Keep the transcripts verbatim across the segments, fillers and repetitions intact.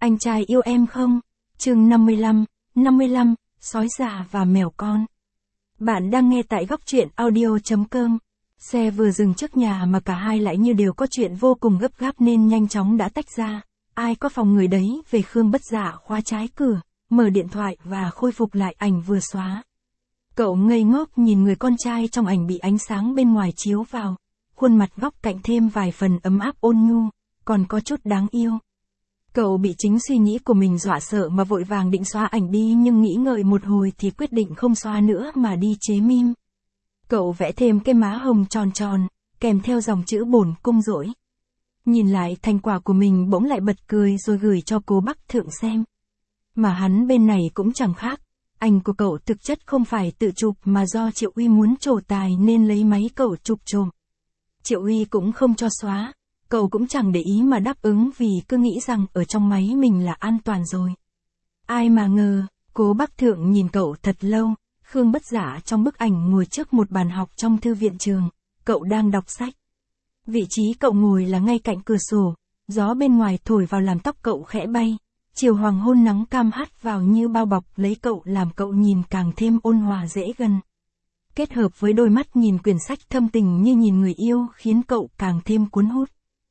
Anh trai yêu em không? Chương năm mươi lăm, năm mươi lăm, sói già và mèo con. Bạn đang nghe tại góc truyện audio chấm com. Xe vừa dừng trước nhà mà cả hai lại như đều có chuyện vô cùng gấp gáp nên nhanh chóng đã tách ra. Ai có phòng người đấy về. Khương Bất Dạ khóa trái cửa, mở điện thoại và khôi phục lại ảnh vừa xóa. Cậu ngây ngốc nhìn người con trai trong ảnh bị ánh sáng bên ngoài chiếu vào. Khuôn mặt góc cạnh thêm vài phần ấm áp ôn nhu, còn có chút đáng yêu. Cậu bị chính suy nghĩ của mình dọa sợ mà vội vàng định xóa ảnh đi, nhưng nghĩ ngợi một hồi thì quyết định không xóa nữa mà đi chế meme. Cậu vẽ thêm cái má hồng tròn tròn, kèm theo dòng chữ bổn cung dỗi. Nhìn lại thành quả của mình bỗng lại bật cười rồi gửi cho Cố Bắc Thượng xem. Mà hắn bên này cũng chẳng khác, ảnh của cậu thực chất không phải tự chụp mà do Triệu Uy muốn trổ tài nên lấy máy cậu chụp trộm. Triệu Uy cũng không cho xóa. Cậu cũng chẳng để ý mà đáp ứng vì cứ nghĩ rằng ở trong máy mình là an toàn rồi. Ai mà ngờ, Cố Bắc Thượng nhìn cậu thật lâu. Khương Bất Dạ trong bức ảnh ngồi trước một bàn học trong thư viện trường. Cậu đang đọc sách. Vị trí cậu ngồi là ngay cạnh cửa sổ. Gió bên ngoài thổi vào làm tóc cậu khẽ bay. Chiều hoàng hôn nắng cam hắt vào như bao bọc lấy cậu làm cậu nhìn càng thêm ôn hòa dễ gần. Kết hợp với đôi mắt nhìn quyển sách thâm tình như nhìn người yêu khiến cậu càng thêm cuốn hút.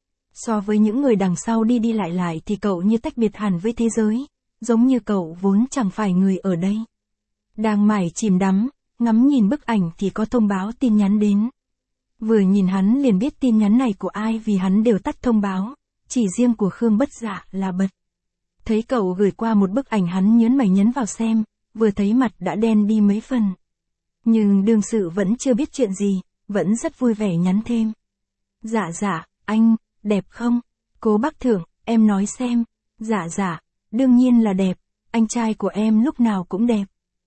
So với những người đằng sau đi đi lại lại thì cậu như tách biệt hẳn với thế giới, giống như cậu vốn chẳng phải người ở đây. Đang mải chìm đắm, ngắm nhìn bức ảnh thì có thông báo tin nhắn đến. Vừa nhìn hắn liền biết tin nhắn này của ai vì hắn đều tắt thông báo, chỉ riêng của Khương Bất Dạ là bật. Thấy cậu gửi qua một bức ảnh hắn nhớn mày nhấn vào xem, vừa thấy mặt đã đen đi mấy phần. Nhưng đương sự vẫn chưa biết chuyện gì, vẫn rất vui vẻ nhắn thêm. Dạ dạ, anh... đẹp không? Cố Bắc Thượng, em nói xem. Dạ dạ, đương nhiên là đẹp, anh trai của em lúc nào cũng đẹp.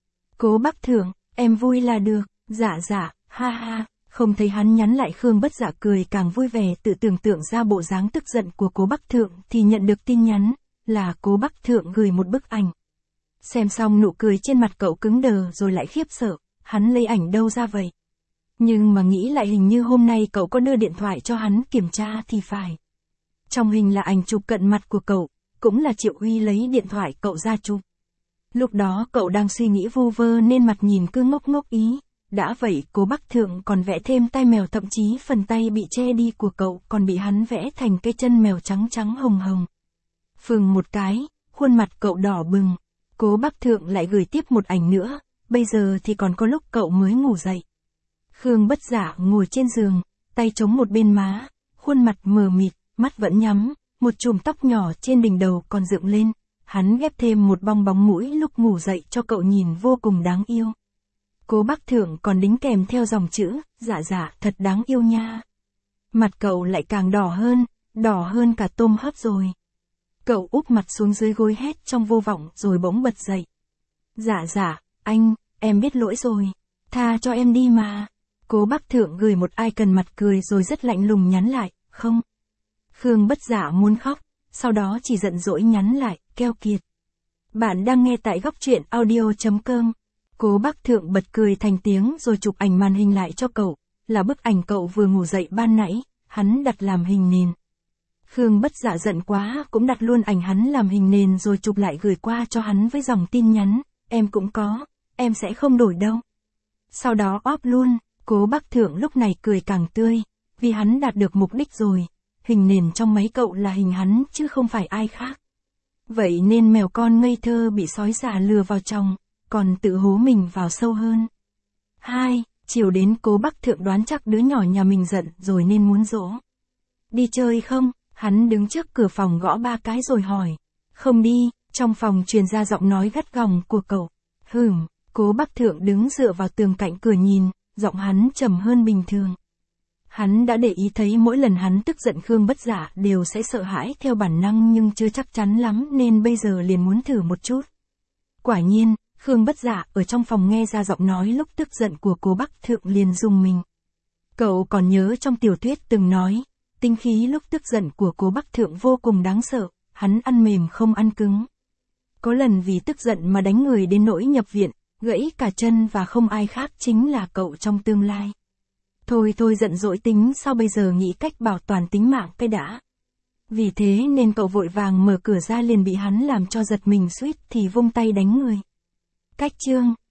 Cố Bắc Thượng, em vui là được. Dạ dạ, ha ha. Không thấy hắn nhắn lại, Khương Bất Dạ cười càng vui vẻ, tự tưởng tượng ra bộ dáng tức giận của Cố Bắc Thượng thì nhận được tin nhắn là Cố Bắc Thượng gửi một bức ảnh. Xem xong nụ cười trên mặt cậu cứng đờ rồi lại khiếp sợ, hắn lấy ảnh đâu ra vậy? Nhưng mà nghĩ lại hình như hôm nay cậu có đưa điện thoại cho hắn kiểm tra thì phải. Trong hình là ảnh chụp cận mặt của cậu, cũng là Triệu Uy lấy điện thoại cậu ra chụp. Lúc đó cậu đang suy nghĩ vu vơ nên mặt nhìn cứ ngốc ngốc ý. Đã vậy Cố Bắc Thượng còn vẽ thêm tai mèo, thậm chí phần tay bị che đi của cậu còn bị hắn vẽ thành cái chân mèo trắng trắng hồng hồng. Phừng một cái, khuôn mặt cậu đỏ bừng. Cố Bắc Thượng lại gửi tiếp một ảnh nữa, bây giờ thì còn có lúc cậu mới ngủ dậy. Khương Bất Dạ ngồi trên giường, tay chống một bên má, khuôn mặt mờ mịt, mắt vẫn nhắm, một chùm tóc nhỏ trên đỉnh đầu còn dựng lên, hắn ghép thêm một bong bóng mũi lúc ngủ dậy cho cậu nhìn vô cùng đáng yêu. Cố Bắc Thượng còn đính kèm theo dòng chữ, dạ dạ, thật đáng yêu nha. Mặt cậu lại càng đỏ hơn, đỏ hơn cả tôm hấp rồi. Cậu úp mặt xuống dưới gối hét trong vô vọng rồi bỗng bật dậy. Dạ dạ, anh, em biết lỗi rồi, tha cho em đi mà. Cố Bắc Thượng gửi một icon mặt cười rồi rất lạnh lùng nhắn lại, không. Khương Bất Dạ muốn khóc, sau đó chỉ giận dỗi nhắn lại, keo kiệt. Bạn đang nghe tại góc truyện audio chấm com. Cố Bắc Thượng bật cười thành tiếng rồi chụp ảnh màn hình lại cho cậu, là bức ảnh cậu vừa ngủ dậy ban nãy, hắn đặt làm hình nền. Khương Bất Dạ giận quá cũng đặt luôn ảnh hắn làm hình nền rồi chụp lại gửi qua cho hắn với dòng tin nhắn, em cũng có, em sẽ không đổi đâu. Sau đó óp luôn. Cố Bắc Thượng lúc này cười càng tươi, vì hắn đạt được mục đích rồi, hình nền trong máy cậu là hình hắn chứ không phải ai khác. Vậy nên mèo con ngây thơ bị sói già lừa vào trong, còn tự hố mình vào sâu hơn. Hai, chiều đến Cố Bắc Thượng đoán chắc đứa nhỏ nhà mình giận rồi nên muốn dỗ. Đi chơi không? Hắn đứng trước cửa phòng gõ ba cái rồi hỏi. Không đi, trong phòng truyền ra giọng nói gắt gỏng của cậu. Hừm, Cố Bắc Thượng đứng dựa vào tường cạnh cửa nhìn. Giọng hắn trầm hơn bình thường. Hắn đã để ý thấy mỗi lần hắn tức giận Khương Bất Dạ đều sẽ sợ hãi theo bản năng nhưng chưa chắc chắn lắm nên bây giờ liền muốn thử một chút. Quả nhiên, Khương Bất Dạ ở trong phòng nghe ra giọng nói lúc tức giận của Cố Bắc Thượng liền rùng mình. Cậu còn nhớ trong tiểu thuyết từng nói, tinh khí lúc tức giận của Cố Bắc Thượng vô cùng đáng sợ, hắn ăn mềm không ăn cứng. Có lần vì tức giận mà đánh người đến nỗi nhập viện, gãy cả chân và không ai khác chính là cậu trong tương lai. Thôi thôi giận dỗi tính sao bây giờ nghĩ cách bảo toàn tính mạng cái đã. Vì thế nên cậu vội vàng mở cửa ra liền bị hắn làm cho giật mình suýt thì vung tay đánh người. Cách chương